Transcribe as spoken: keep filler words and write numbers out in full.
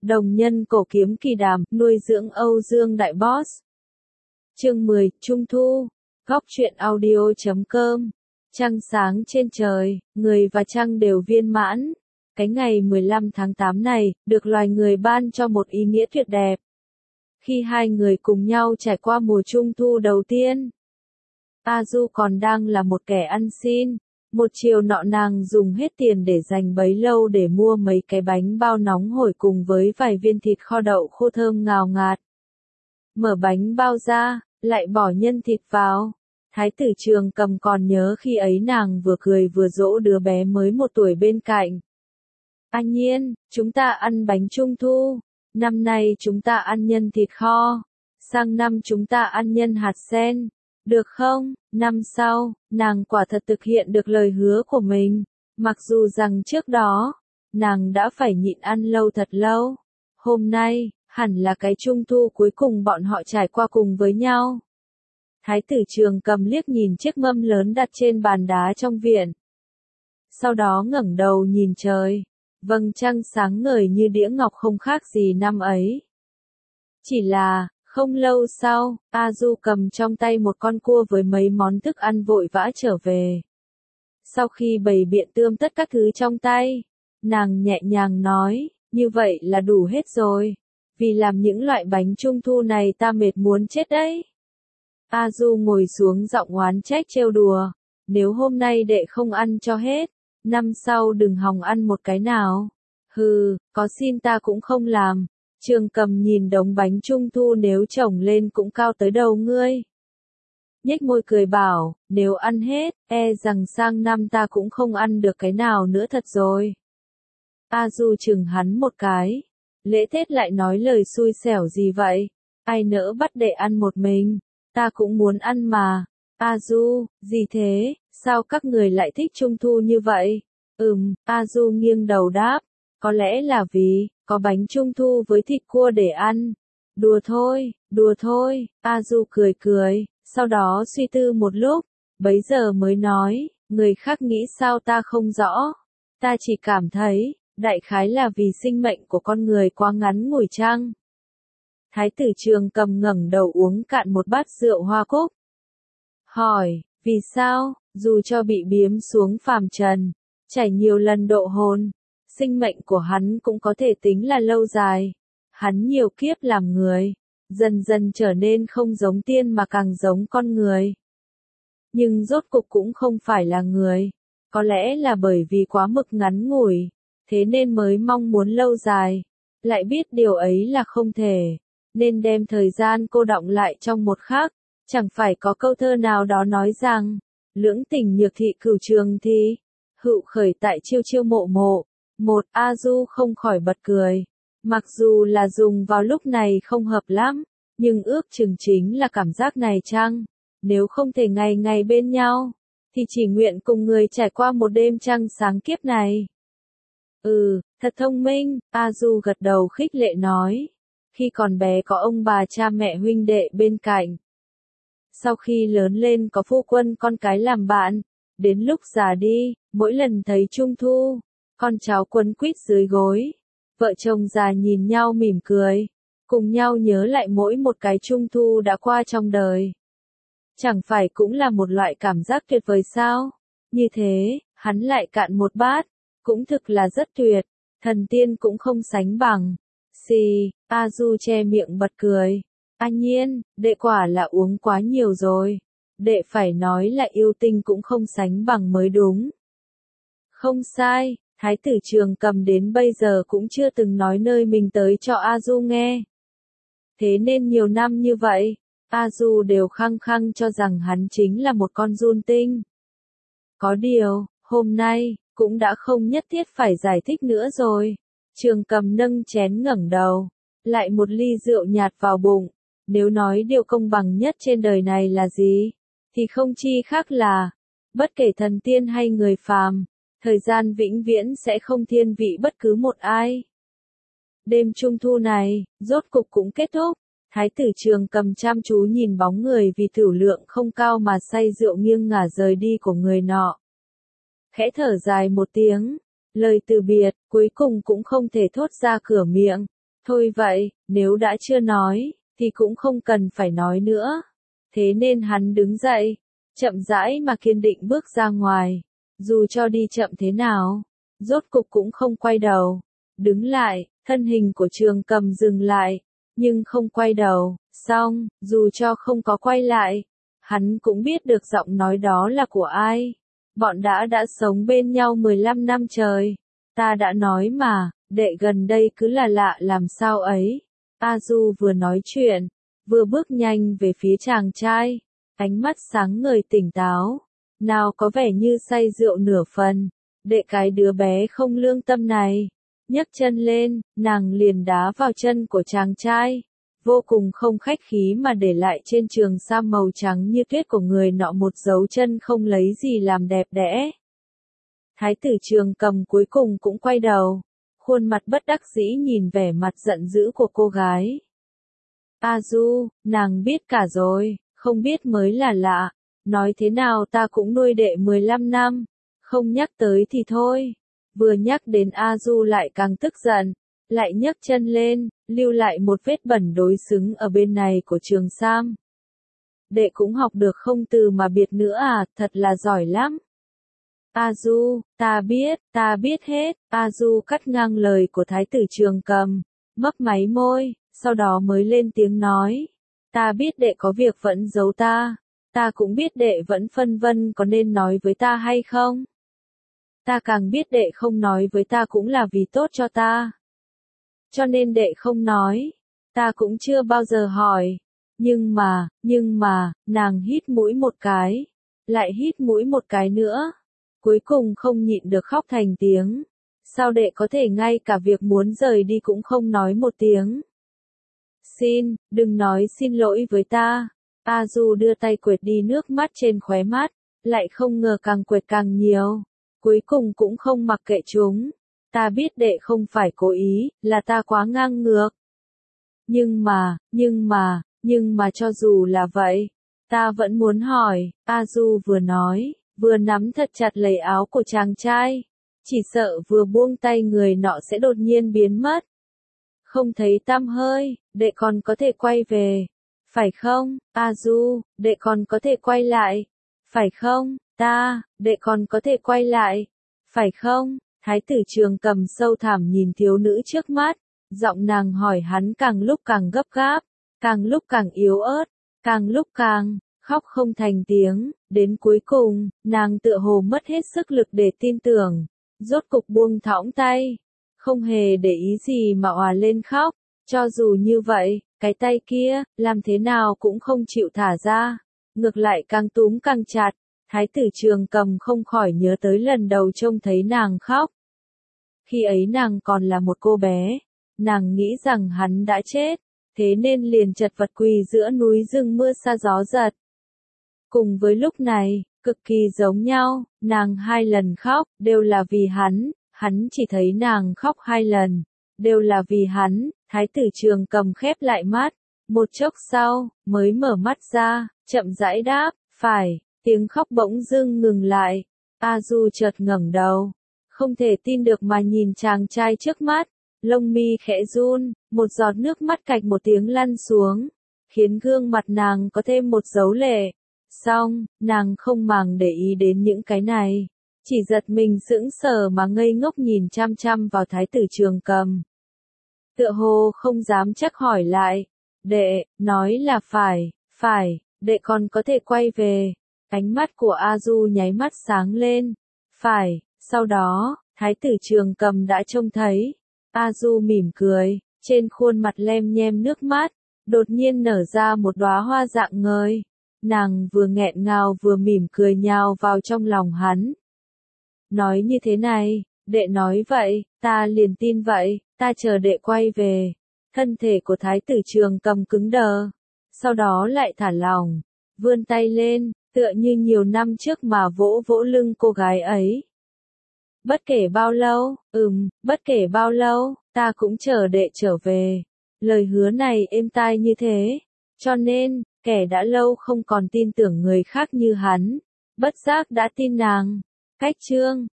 Đồng nhân cổ kiếm kỳ đàm, nuôi dưỡng Âu Dương đại boss. Chương mười, Trung thu. Góc truyện audio chấm com. Trăng sáng trên trời, người và trăng đều viên mãn. Cái ngày mười lăm tháng tám này, được loài người ban cho một ý nghĩa tuyệt đẹp. Khi hai người cùng nhau trải qua mùa trung thu đầu tiên. A Du còn đang là một kẻ ăn xin. Một chiều nọ nàng dùng hết tiền để dành bấy lâu để mua mấy cái bánh bao nóng hổi cùng với vài viên thịt kho đậu khô thơm ngào ngạt. Mở bánh bao ra, lại bỏ nhân thịt vào. Thái tử Trường Cầm còn nhớ khi ấy nàng vừa cười vừa dỗ đứa bé mới một tuổi bên cạnh. Anh Nhiên, chúng ta ăn bánh trung thu. Năm nay chúng ta ăn nhân thịt kho. Sang năm chúng ta ăn nhân hạt sen. Được không? Năm sau, nàng quả thật thực hiện được lời hứa của mình. Mặc dù rằng trước đó, nàng đã phải nhịn ăn lâu thật lâu. Hôm nay, hẳn là cái trung thu cuối cùng bọn họ trải qua cùng với nhau. Thái tử Trường Cầm liếc nhìn chiếc mâm lớn đặt trên bàn đá trong viện. Sau đó ngẩng đầu nhìn trời. Vầng trăng sáng ngời như đĩa ngọc không khác gì năm ấy. Chỉ là, không lâu sau, A Du cầm trong tay một con cua với mấy món thức ăn vội vã trở về. Sau khi bày biện tươm tất các thứ trong tay, nàng nhẹ nhàng nói, như vậy là đủ hết rồi. Vì làm những loại bánh trung thu này ta mệt muốn chết đấy. A Du ngồi xuống giọng oán trách trêu đùa, nếu hôm nay đệ không ăn cho hết, năm sau đừng hòng ăn một cái nào. Hừ, có xin ta cũng không làm. Trường Cầm nhìn đống bánh trung thu nếu chồng lên cũng cao tới đầu ngươi. Nhếch môi cười bảo, nếu ăn hết, e rằng sang năm ta cũng không ăn được cái nào nữa thật rồi. A Du chừng hắn một cái. Lễ Tết lại nói lời xui xẻo gì vậy? Ai nỡ bắt đệ ăn một mình? Ta cũng muốn ăn mà. A Du, gì thế? Sao các người lại thích trung thu như vậy? Ừm, A Du nghiêng đầu đáp. Có lẽ là vì, có bánh trung thu với thịt cua để ăn. Đùa thôi, đùa thôi, A Du cười cười, sau đó suy tư một lúc, bấy giờ mới nói, người khác nghĩ sao ta không rõ. Ta chỉ cảm thấy, đại khái là vì sinh mệnh của con người quá ngắn ngủi chăng. Thái tử Trường Cầm ngẩng đầu uống cạn một bát rượu hoa cúc. Hỏi, vì sao, dù cho bị biếm xuống phàm trần, trải nhiều lần độ hồn, sinh mệnh của hắn cũng có thể tính là lâu dài. Hắn nhiều kiếp làm người, dần dần trở nên không giống tiên mà càng giống con người. Nhưng rốt cục cũng không phải là người. Có lẽ là bởi vì quá mực ngắn ngủi, thế nên mới mong muốn lâu dài. Lại biết điều ấy là không thể, nên đem thời gian cô đọng lại trong một khắc. Chẳng phải có câu thơ nào đó nói rằng, lưỡng tình nhược thị cửu trường thi, hữu khởi tại chiêu chiêu mộ mộ. Một A Du không khỏi bật cười. Mặc dù là dùng vào lúc này không hợp lắm, nhưng ước chừng chính là cảm giác này chăng? Nếu không thể ngày ngày bên nhau, thì chỉ nguyện cùng người trải qua một đêm trăng sáng kiếp này. Ừ, thật thông minh, A Du gật đầu khích lệ nói. Khi còn bé có ông bà cha mẹ huynh đệ bên cạnh. Sau khi lớn lên có phu quân con cái làm bạn, đến lúc già đi, mỗi lần thấy trung thu, con cháu quấn quýt dưới gối, vợ chồng già nhìn nhau mỉm cười, cùng nhau nhớ lại mỗi một cái trung thu đã qua trong đời. Chẳng phải cũng là một loại cảm giác tuyệt vời sao? Như thế, hắn lại cạn một bát, cũng thực là rất tuyệt, thần tiên cũng không sánh bằng. Xì, A Du che miệng bật cười. Anh Nhiên, đệ quả là uống quá nhiều rồi. Đệ phải nói là yêu tinh cũng không sánh bằng mới đúng. Không sai. Thái tử Trường Cầm đến bây giờ cũng chưa từng nói nơi mình tới cho A Du nghe. Thế nên nhiều năm như vậy, A Du đều khăng khăng cho rằng hắn chính là một con giun tinh. Có điều, hôm nay, cũng đã không nhất thiết phải giải thích nữa rồi. Trường Cầm nâng chén ngẩng đầu, lại một ly rượu nhạt vào bụng. Nếu nói điều công bằng nhất trên đời này là gì, thì không chi khác là, bất kể thần tiên hay người phàm, thời gian vĩnh viễn sẽ không thiên vị bất cứ một ai. Đêm trung thu này, rốt cục cũng kết thúc. Thái tử Trường Cầm chăm chú nhìn bóng người vì tửu lượng không cao mà say rượu nghiêng ngả rời đi của người nọ. Khẽ thở dài một tiếng, lời từ biệt, cuối cùng cũng không thể thốt ra cửa miệng. Thôi vậy, nếu đã chưa nói, thì cũng không cần phải nói nữa. Thế nên hắn đứng dậy, chậm rãi mà kiên định bước ra ngoài. Dù cho đi chậm thế nào, rốt cục cũng không quay đầu. Đứng lại, thân hình của Trường Cầm dừng lại, nhưng không quay đầu. Xong, dù cho không có quay lại, hắn cũng biết được giọng nói đó là của ai. Bọn đã đã sống bên nhau mười lăm năm trời. Ta đã nói mà, đệ gần đây cứ là lạ làm sao ấy. A Du vừa nói chuyện, vừa bước nhanh về phía chàng trai, ánh mắt sáng ngời tỉnh táo, nào có vẻ như say rượu nửa phần. Đệ cái đứa bé không lương tâm này, nhấc chân lên, nàng liền đá vào chân của chàng trai, vô cùng không khách khí mà để lại trên trường sam màu trắng như tuyết của người nọ một dấu chân không lấy gì làm đẹp đẽ. Thái tử Trường Cầm cuối cùng cũng quay đầu, khuôn mặt bất đắc dĩ nhìn vẻ mặt giận dữ của cô gái. A Du, nàng biết cả rồi, không biết mới là lạ, nói thế nào ta cũng nuôi đệ mười lăm năm, không nhắc tới thì thôi. Vừa nhắc đến A Du lại càng tức giận, lại nhấc chân lên, lưu lại một vết bẩn đối xứng ở bên này của trường sam. Đệ cũng học được không từ mà biệt nữa à, thật là giỏi lắm. A Du, ta biết, ta biết hết. A Du cắt ngang lời của Thái tử Trường Cầm, mấp máy môi, sau đó mới lên tiếng nói. Ta biết đệ có việc vẫn giấu ta, ta cũng biết đệ vẫn phân vân có nên nói với ta hay không. Ta càng biết đệ không nói với ta cũng là vì tốt cho ta. Cho nên đệ không nói, ta cũng chưa bao giờ hỏi. Nhưng mà, nhưng mà, nàng hít mũi một cái, lại hít mũi một cái nữa. Cuối cùng không nhịn được khóc thành tiếng. Sao đệ có thể ngay cả việc muốn rời đi cũng không nói một tiếng. Xin, đừng nói xin lỗi với ta. A Du đưa tay quệt đi nước mắt trên khóe mắt, lại không ngờ càng quệt càng nhiều. Cuối cùng cũng không mặc kệ chúng. Ta biết đệ không phải cố ý, là ta quá ngang ngược. Nhưng mà, nhưng mà, nhưng mà cho dù là vậy, ta vẫn muốn hỏi. A Du vừa nói, vừa nắm thật chặt lấy áo của chàng trai. Chỉ sợ vừa buông tay người nọ sẽ đột nhiên biến mất. Không thấy tăm hơi, đệ còn có thể quay về. Phải không, A Du, đệ còn có thể quay lại. Phải không, ta, đệ còn có thể quay lại. Phải không, Thái tử Trường Cầm sâu thẳm nhìn thiếu nữ trước mắt. Giọng nàng hỏi hắn càng lúc càng gấp gáp, càng lúc càng yếu ớt, càng lúc càng khóc không thành tiếng. Đến cuối cùng, nàng tựa hồ mất hết sức lực để tin tưởng. Rốt cục buông thõng tay, không hề để ý gì mà òa lên khóc. Cho dù như vậy, cái tay kia, làm thế nào cũng không chịu thả ra. Ngược lại càng túm càng chặt. Thái tử Trường Cầm không khỏi nhớ tới lần đầu trông thấy nàng khóc. Khi ấy nàng còn là một cô bé. Nàng nghĩ rằng hắn đã chết. Thế nên liền chật vật quỳ giữa núi rừng mưa sa gió giật. Cùng với lúc này, cực kỳ giống nhau, nàng hai lần khóc, đều là vì hắn, hắn chỉ thấy nàng khóc hai lần, đều là vì hắn. Thái tử Trường Cầm khép lại mắt, một chốc sau, mới mở mắt ra, chậm rãi đáp, phải, tiếng khóc bỗng dưng ngừng lại. A Du chợt ngẩng đầu, không thể tin được mà nhìn chàng trai trước mắt, lông mi khẽ run, một giọt nước mắt cạch một tiếng lăn xuống, khiến gương mặt nàng có thêm một dấu lệ. Xong, nàng không màng để ý đến những cái này, chỉ giật mình sững sờ mà ngây ngốc nhìn chăm chăm vào Thái tử Trường Cầm. Tựa hồ không dám chắc hỏi lại, đệ, nói là phải, phải, đệ còn có thể quay về. Ánh mắt của A Du nháy mắt sáng lên, phải, sau đó, Thái tử Trường Cầm đã trông thấy. A Du mỉm cười, trên khuôn mặt lem nhem nước mắt, đột nhiên nở ra một đóa hoa rạng ngời. Nàng vừa nghẹn ngào vừa mỉm cười nhào vào trong lòng hắn. Nói như thế này, đệ nói vậy, ta liền tin vậy, ta chờ đệ quay về. Thân thể của Thái tử Trường Cầm cứng đờ, sau đó lại thả lỏng, vươn tay lên, tựa như nhiều năm trước mà vỗ vỗ lưng cô gái ấy. Bất kể bao lâu, ừm, bất kể bao lâu, ta cũng chờ đệ trở về. Lời hứa này êm tai như thế, cho nên, kẻ đã lâu không còn tin tưởng người khác như hắn, bất giác đã tin nàng. Cách chương